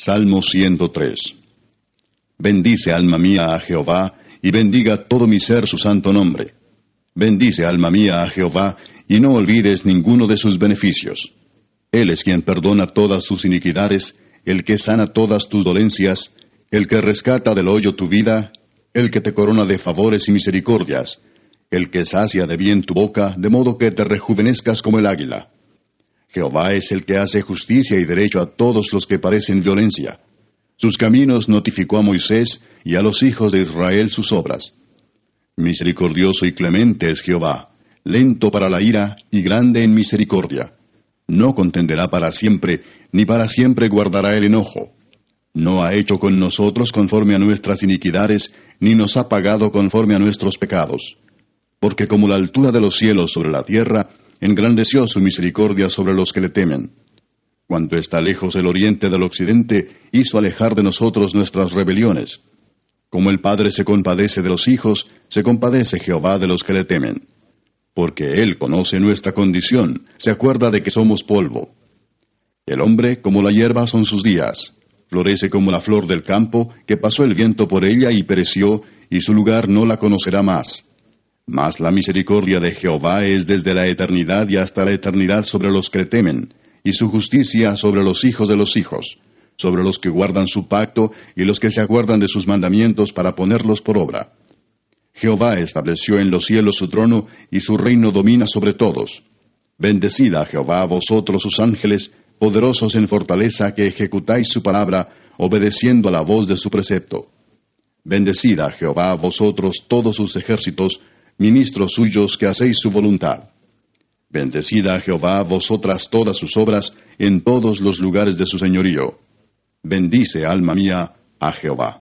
Salmo 103. Bendice, alma mía, a Jehová, y bendiga todo mi ser su santo nombre. Bendice, alma mía, a Jehová, y no olvides ninguno de sus beneficios. Él es quien perdona todas tus iniquidades, el que sana todas tus dolencias, el que rescata del hoyo tu vida, el que te corona de favores y misericordias, el que sacia de bien tu boca, de modo que te rejuvenezcas como el águila. Jehová es el que hace justicia y derecho a todos los que padecen violencia. Sus caminos notificó a Moisés y a los hijos de Israel sus obras. Misericordioso y clemente es Jehová, lento para la ira y grande en misericordia. No contenderá para siempre, ni para siempre guardará el enojo. No ha hecho con nosotros conforme a nuestras iniquidades, ni nos ha pagado conforme a nuestros pecados. Porque como la altura de los cielos sobre la tierra, engrandeció su misericordia sobre los que le temen. Cuanto está lejos el oriente del occidente, hizo alejar de nosotros nuestras rebeliones. Como el Padre se compadece de los hijos, se compadece Jehová de los que le temen. Porque Él conoce nuestra condición, se acuerda de que somos polvo. El hombre, como la hierba, son sus días. Florece como la flor del campo, que pasó el viento por ella y pereció, y su lugar no la conocerá más. Mas la misericordia de Jehová es desde la eternidad y hasta la eternidad sobre los que le temen, y su justicia sobre los hijos de los hijos, sobre los que guardan su pacto y los que se acuerdan de sus mandamientos para ponerlos por obra. Jehová estableció en los cielos su trono, y su reino domina sobre todos. Bendecid a Jehová vosotros sus ángeles, poderosos en fortaleza, que ejecutáis su palabra, obedeciendo a la voz de su precepto. Bendecid a Jehová vosotros todos sus ejércitos, ministros suyos que hacéis su voluntad. Bendecid a Jehová vosotras todas sus obras en todos los lugares de su señorío. Bendice, alma mía, a Jehová.